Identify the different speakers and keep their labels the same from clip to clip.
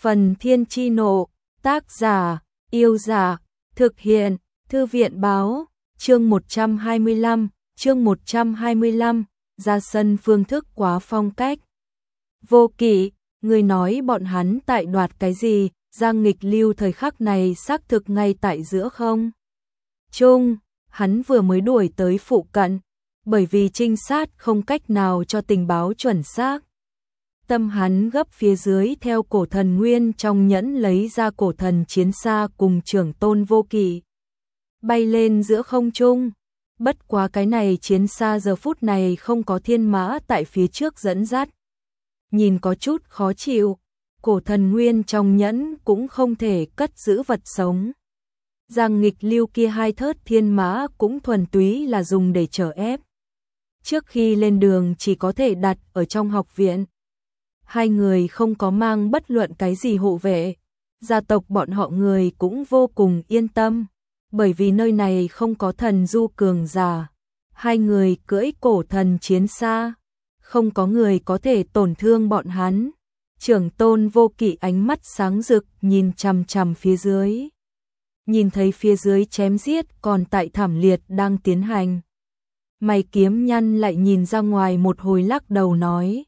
Speaker 1: Phần Thiên Chi Nộ, tác giả, Yêu Giả, thực hiện, Thư viện Báo, chương 125, ra sân phương thức quá phong cách. Vô Kỵ, người nói bọn hắn tại đoạt cái gì, Giang Nghịch Lưu thời khắc này xác thực ngay tại giữa không? Trung, hắn vừa mới đuổi tới phụ cận, bởi vì trinh sát không cách nào cho tình báo chuẩn xác. Tâm hắn gấp phía dưới theo cổ thần nguyên trong nhẫn lấy ra cổ thần chiến xa cùng trưởng tôn Vô Kỵ. Bay lên giữa không trung, bất quá cái này chiến xa giờ phút này không có thiên mã tại phía trước dẫn dắt. Nhìn có chút khó chịu, cổ thần nguyên trong nhẫn cũng không thể cất giữ vật sống. Giang Nghịch Lưu kia hai thớt thiên mã cũng thuần túy là dùng để chở ép. Trước khi lên đường chỉ có thể đặt ở trong học viện. Hai người không có mang bất luận cái gì hộ vệ, gia tộc bọn họ người cũng vô cùng yên tâm, bởi vì nơi này không có thần du cường giả. Hai người cưỡi cổ thần chiến xa, không có người có thể tổn thương bọn hắn. Trưởng tôn Vô Kỵ ánh mắt sáng rực nhìn chằm chằm phía dưới. Nhìn thấy phía dưới chém giết còn tại thảm liệt đang tiến hành. Mày kiếm nhăn lại nhìn ra ngoài một hồi lắc đầu nói.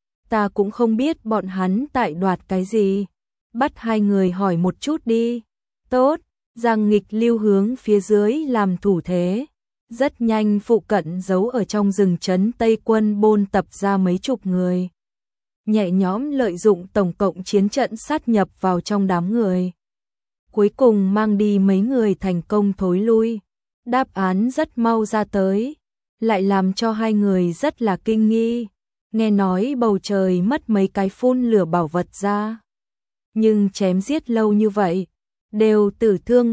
Speaker 1: Ta cũng không biết bọn hắn tại đoạt cái gì. Bắt hai người hỏi một chút đi. Tốt, Giang Nghịch Lưu hướng phía dưới làm thủ thế. Rất nhanh phụ cận giấu ở trong rừng trấn Tây quân bôn tập ra mấy chục người. Nhẹ nhõm lợi dụng tổng cộng chiến trận sát nhập vào trong đám người. Cuối cùng mang đi mấy người thành công thối lui. Đáp án rất mau ra tới, lại làm cho hai người rất là kinh nghi. Nghe nói bầu trời mất mấy cái phun lửa bảo vật ra. Nhưng chém giết lâu như vậy, đều tử thương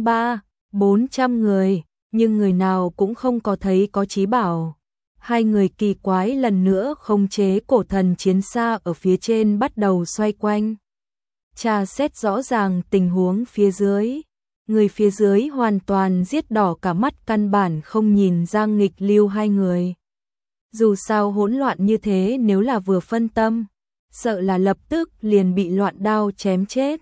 Speaker 1: 300-400 người, nhưng người nào cũng không có thấy có chí bảo. Hai người kỳ quái lần nữa khống chế cổ thần chiến xa ở phía trên bắt đầu xoay quanh. Tra xét rõ ràng tình huống phía dưới. Người phía dưới hoàn toàn giết đỏ cả mắt, căn bản không nhìn Giang Nghịch Lưu hai người. Dù sao hỗn loạn như thế, nếu là vừa phân tâm, sợ là lập tức liền bị loạn đao chém chết.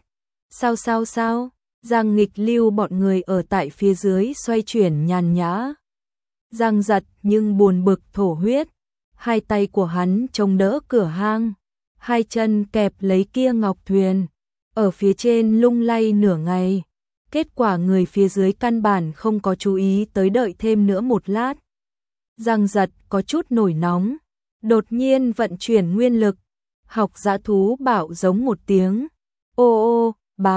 Speaker 1: Sao? Giang Nghịch Lưu bọn người ở tại phía dưới xoay chuyển nhàn nhã. Giang Giật nhưng buồn bực thổ huyết, hai tay của hắn chống đỡ cửa hang, hai chân kẹp lấy kia ngọc thuyền, ở phía trên lung lay nửa ngày. Kết quả người phía dưới căn bản không có chú ý tới, đợi thêm nữa một lát. Giang Giật có chút nổi nóng, đột nhiên vận chuyển nguyên lực, học dã thú bảo giống một tiếng. Ô,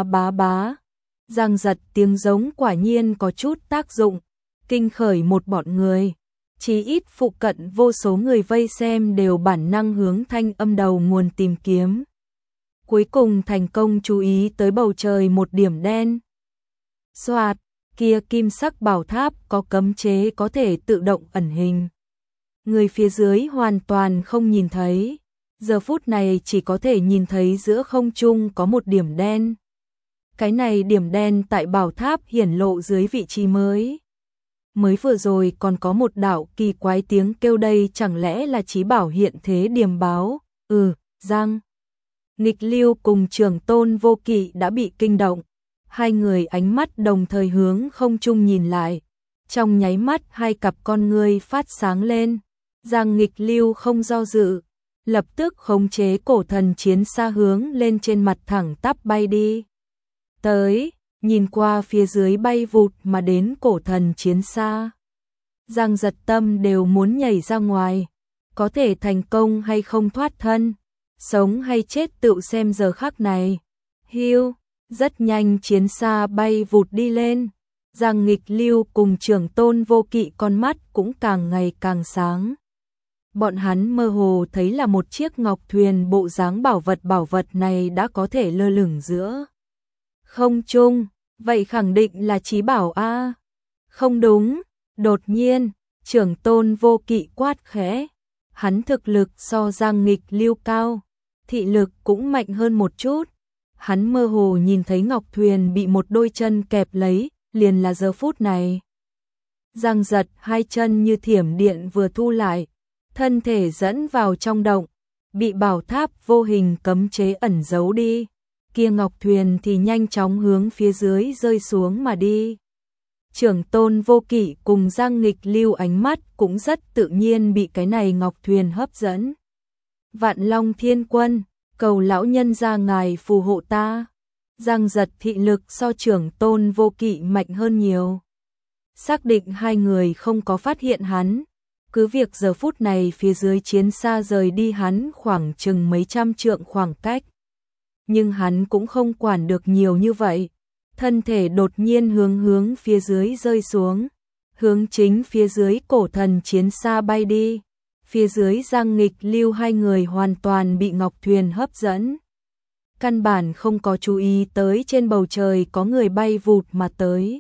Speaker 1: bá. Giang Giật tiếng giống quả nhiên có chút tác dụng, kinh khởi một bọn người. Chỉ ít phụ cận vô số người vây xem đều bản năng hướng thanh âm đầu nguồn tìm kiếm. Cuối cùng thành công chú ý tới bầu trời một điểm đen. Xoạt, kia kim sắc bảo tháp có cấm chế có thể tự động ẩn hình. Người phía dưới hoàn toàn không nhìn thấy, giờ phút này chỉ có thể nhìn thấy giữa không trung có một điểm đen. Cái này điểm đen tại bảo tháp hiển lộ dưới vị trí mới. Mới vừa rồi còn có một đạo kỳ quái tiếng kêu, đây chẳng lẽ là chí bảo hiện thế điềm báo. Giang Nghịch Lưu cùng trưởng tôn Vô Kỵ đã bị kinh động. Hai người ánh mắt đồng thời hướng không trung nhìn lại. Trong nháy mắt hai cặp con ngươi phát sáng lên. Giang Nghịch Lưu không do dự, lập tức khống chế cổ thần chiến xa hướng lên trên mặt thẳng tắp bay đi. Tới, nhìn qua phía dưới bay vụt mà đến cổ thần chiến xa. Giang Giật tâm đều muốn nhảy ra ngoài. Có thể thành công hay không thoát thân, sống hay chết tự xem giờ khắc này. Hiu, rất nhanh chiến xa bay vụt đi lên. Giang Nghịch Lưu cùng trưởng tôn Vô Kỵ con mắt cũng càng ngày càng sáng. Bọn hắn mơ hồ thấy là một chiếc ngọc thuyền bộ dáng bảo vật này đã có thể lơ lửng giữa không trung, vậy khẳng định là chí bảo a. Không đúng, đột nhiên, trưởng tôn Vô Kỵ quát khẽ. Hắn thực lực so Giang Nghịch Lưu cao, thị lực cũng mạnh hơn một chút. Hắn mơ hồ nhìn thấy ngọc thuyền bị một đôi chân kẹp lấy, liền là giờ phút này. Giang Giật hai chân như thiểm điện vừa thu lại, thân thể dẫn vào trong động, bị bảo tháp vô hình cấm chế ẩn giấu đi. kia ngọc thuyền thì nhanh chóng hướng phía dưới rơi xuống mà đi. Trưởng tôn Vô Kỵ cùng Giang Nghịch Lưu ánh mắt cũng rất tự nhiên bị cái này ngọc thuyền hấp dẫn. Vạn Long Thiên Quân, cầu lão nhân ra ngài phù hộ ta. Giang Giật thị lực so trưởng tôn Vô Kỵ mạnh hơn nhiều. Xác định hai người không có phát hiện hắn. Cứ việc giờ phút này phía dưới chiến xa rời đi hắn khoảng chừng mấy trăm trượng khoảng cách. Nhưng hắn cũng không quản được nhiều như vậy. Thân thể đột nhiên hướng phía dưới rơi xuống. Hướng chính phía dưới cổ thần chiến xa bay đi. Phía dưới Giang Nghịch Lưu hai người hoàn toàn bị ngọc thuyền hấp dẫn. Căn bản không có chú ý tới trên bầu trời có người bay vụt mà tới.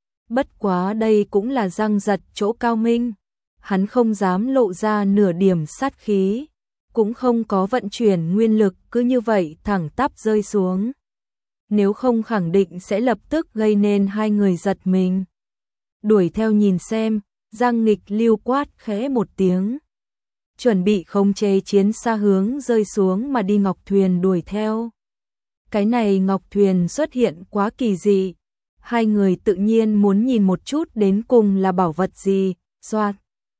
Speaker 1: Bất quá đây cũng là Giang Giật chỗ cao minh. Hắn không dám lộ ra nửa điểm sát khí. Cũng không có vận chuyển nguyên lực cứ như vậy thẳng tắp rơi xuống. Nếu không khẳng định sẽ lập tức gây nên hai người giật mình. Đuổi theo nhìn xem, Giang Nghịch Lưu quát khẽ một tiếng. Chuẩn bị khống chế chiến xa hướng rơi xuống mà đi ngọc thuyền đuổi theo. Cái này ngọc thuyền xuất hiện quá kỳ dị. Hai người tự nhiên muốn nhìn một chút đến cùng là bảo vật gì, xoạt.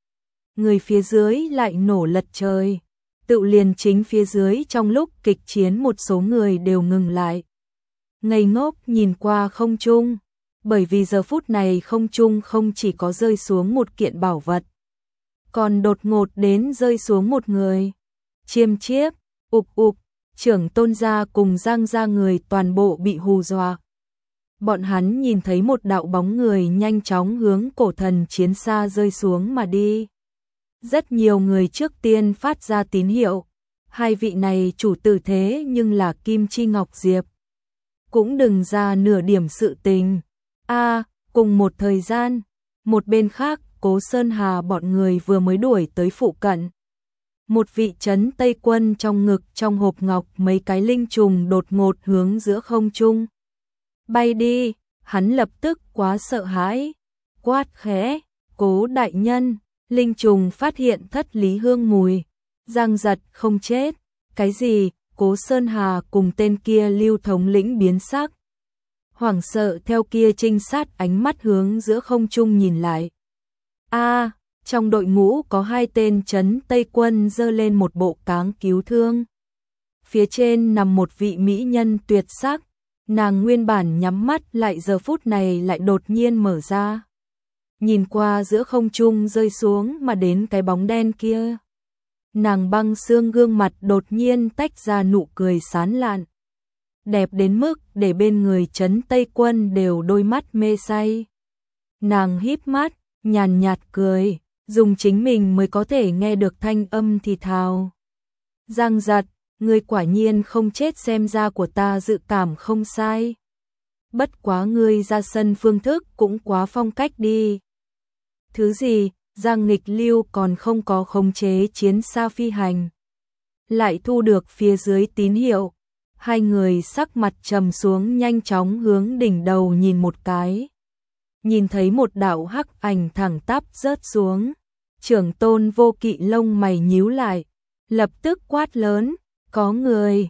Speaker 1: Người phía dưới lại nổ lật trời. Tự liền chính phía dưới trong lúc kịch chiến một số người đều ngừng lại. Ngây ngốc nhìn qua không trung, bởi vì giờ phút này không trung không chỉ có rơi xuống một kiện bảo vật, còn đột ngột đến rơi xuống một người. Chiêm chiếp, ục, trưởng tôn gia cùng Giang gia người toàn bộ bị hù dọa. Bọn hắn nhìn thấy một đạo bóng người nhanh chóng hướng cổ thần chiến xa rơi xuống mà đi. Rất nhiều người trước tiên phát ra tín hiệu. Hai vị này chủ tử thế nhưng là Kim Chi Ngọc Diệp. Cũng đừng ra nửa điểm sự tình. Cùng một thời gian, một bên khác, Cố Sơn Hà bọn người vừa mới đuổi tới phụ cận. Một vị trấn Tây Quân trong ngực trong hộp ngọc mấy cái linh trùng đột ngột hướng giữa không trung. Bay đi, hắn lập tức quá sợ hãi. Quát khẽ, Cố đại nhân, linh trùng phát hiện thất lý hương mùi. Giang Giật không chết. Cái gì? Cố Sơn Hà cùng tên kia Lưu thống lĩnh biến sắc. Hoảng sợ theo kia trinh sát ánh mắt hướng giữa không trung nhìn lại. Trong đội ngũ có hai tên trấn Tây Quân giơ lên một bộ cáng cứu thương. Phía trên nằm một vị mỹ nhân tuyệt sắc. Nàng nguyên bản nhắm mắt lại giờ phút này lại đột nhiên mở ra. Nhìn qua giữa không trung rơi xuống mà đến cái bóng đen kia. Nàng băng xương gương mặt đột nhiên tách ra nụ cười sán lạn. Đẹp đến mức để bên người trấn Tây Quân đều đôi mắt mê say. Nàng híp mắt, nhàn nhạt cười, dùng chính mình mới có thể nghe được thanh âm thì thào. Giang Giật, ngươi quả nhiên không chết, xem ra của ta dự cảm không sai. Bất quá ngươi ra sân phương thức cũng quá phong cách đi. Thứ gì? Giang Nghịch Lưu còn không có khống chế chiến xa phi hành. Lại thu được phía dưới tín hiệu. Hai người sắc mặt trầm xuống nhanh chóng hướng đỉnh đầu nhìn một cái. Nhìn thấy một đạo hắc ảnh thẳng tắp rớt xuống. Trưởng tôn Vô Kỵ lông mày nhíu lại. Lập tức quát lớn. Có người,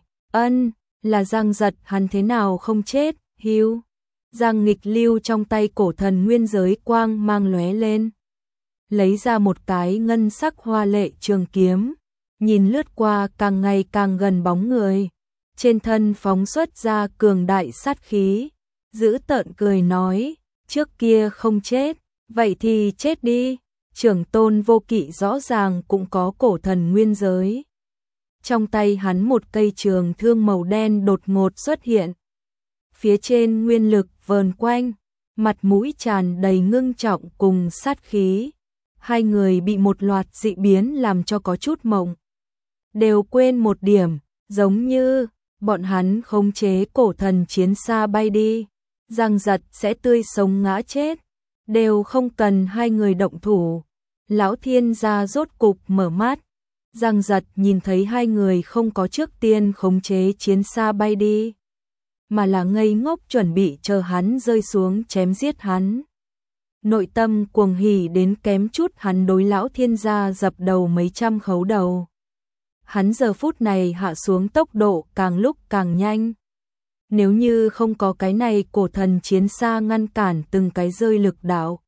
Speaker 1: là Giang Giật, hắn thế nào không chết, hiu. Giang Nghịch Lưu trong tay cổ thần nguyên giới quang mang lóe lên. Lấy ra một cái ngân sắc hoa lệ trường kiếm, nhìn lướt qua càng ngày càng gần bóng người, trên thân phóng xuất ra cường đại sát khí, giữ tợn cười nói, trước kia không chết, vậy thì chết đi. Trưởng tôn Vô Kỵ rõ ràng cũng có cổ thần nguyên giới. Trong tay hắn một cây trường thương màu đen đột ngột xuất hiện. Phía trên nguyên lực vờn quanh, mặt mũi tràn đầy ngưng trọng cùng sát khí. Hai người bị một loạt dị biến làm cho có chút mộng. Đều quên một điểm, giống như bọn hắn khống chế cổ thần chiến xa bay đi. Giang Giật sẽ tươi sống ngã chết. Đều không cần hai người động thủ. Lão Thiên gia rốt cục mở mắt. Giang Giật nhìn thấy hai người không có trước tiên khống chế chiến xa bay đi, mà là ngây ngốc chuẩn bị chờ hắn rơi xuống chém giết hắn. Nội tâm cuồng hỉ đến kém chút hắn đối Lão Thiên gia dập đầu mấy trăm khấu đầu. Hắn giờ phút này hạ xuống tốc độ càng lúc càng nhanh. Nếu như không có cái này cổ thần chiến xa ngăn cản từng cái rơi lực đạo,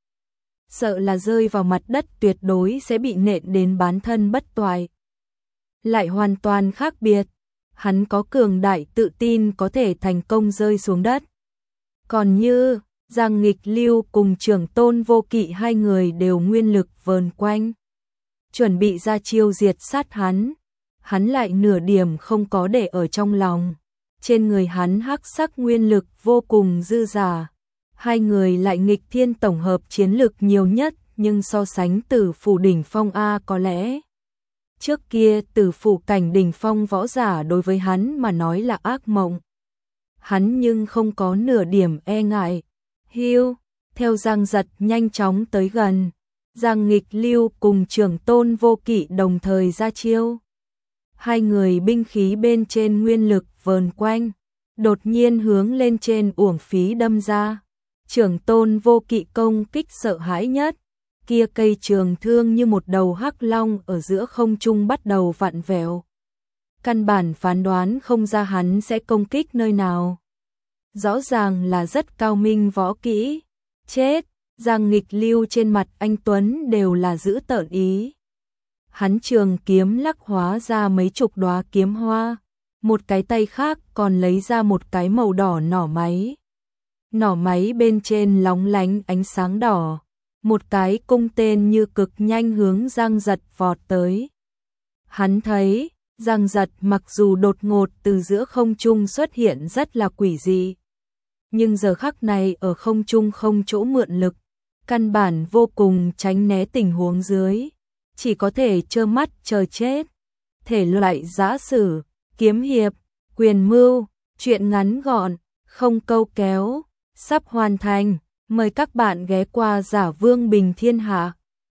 Speaker 1: sợ là rơi vào mặt đất tuyệt đối sẽ bị nện đến bán thân bất toại. Lại hoàn toàn khác biệt, hắn có cường đại tự tin có thể thành công rơi xuống đất. Còn như Giang Nghịch Lưu cùng Trưởng Tôn Vô Kỵ hai người đều nguyên lực vờn quanh, chuẩn bị ra chiêu diệt sát hắn lại nửa điểm không có để ở trong lòng. Trên người hắn hắc sắc nguyên lực vô cùng dư dả. Hai người lại nghịch thiên tổng hợp chiến lực nhiều nhất, nhưng so sánh Tử Phủ đỉnh phong có lẽ trước kia Tử Phủ cảnh đỉnh phong võ giả đối với hắn mà nói là ác mộng. Hắn nhưng không có nửa điểm e ngại. Hiu, theo Giang Giật nhanh chóng tới gần, Giang Nghịch Lưu cùng Trưởng Tôn Vô Kỵ đồng thời ra chiêu. Hai người binh khí bên trên nguyên lực vờn quanh, đột nhiên hướng lên trên uổng phí đâm ra. Trưởng Tôn Vô Kỵ công kích sợ hãi nhất, kia cây trường thương như một đầu hắc long ở giữa không trung bắt đầu vặn vẹo. Căn bản phán đoán không ra hắn sẽ công kích nơi nào. Rõ ràng là rất cao minh võ kỹ. Chết, Giang Nghịch Lưu trên mặt anh Tuấn đều là giữ tợn ý. Hắn trường kiếm lắc hóa ra mấy chục đóa kiếm hoa, một cái tay khác còn lấy ra một cái màu đỏ nỏ máy. Nỏ máy bên trên lóng lánh ánh sáng đỏ, một cái cung tên như cực nhanh hướng Giang Giật vọt tới. Hắn thấy, Giang Giật mặc dù đột ngột từ giữa không trung xuất hiện rất là quỷ dị, nhưng giờ khắc này ở không trung không chỗ mượn lực, căn bản vô cùng tránh né tình huống dưới, chỉ có thể trơ mắt chờ chết. Thể loại giã sử, kiếm hiệp, quyền mưu, truyện ngắn gọn, không câu kéo, sắp hoàn thành, mời các bạn ghé qua Giả Vương Bình Thiên Hạ.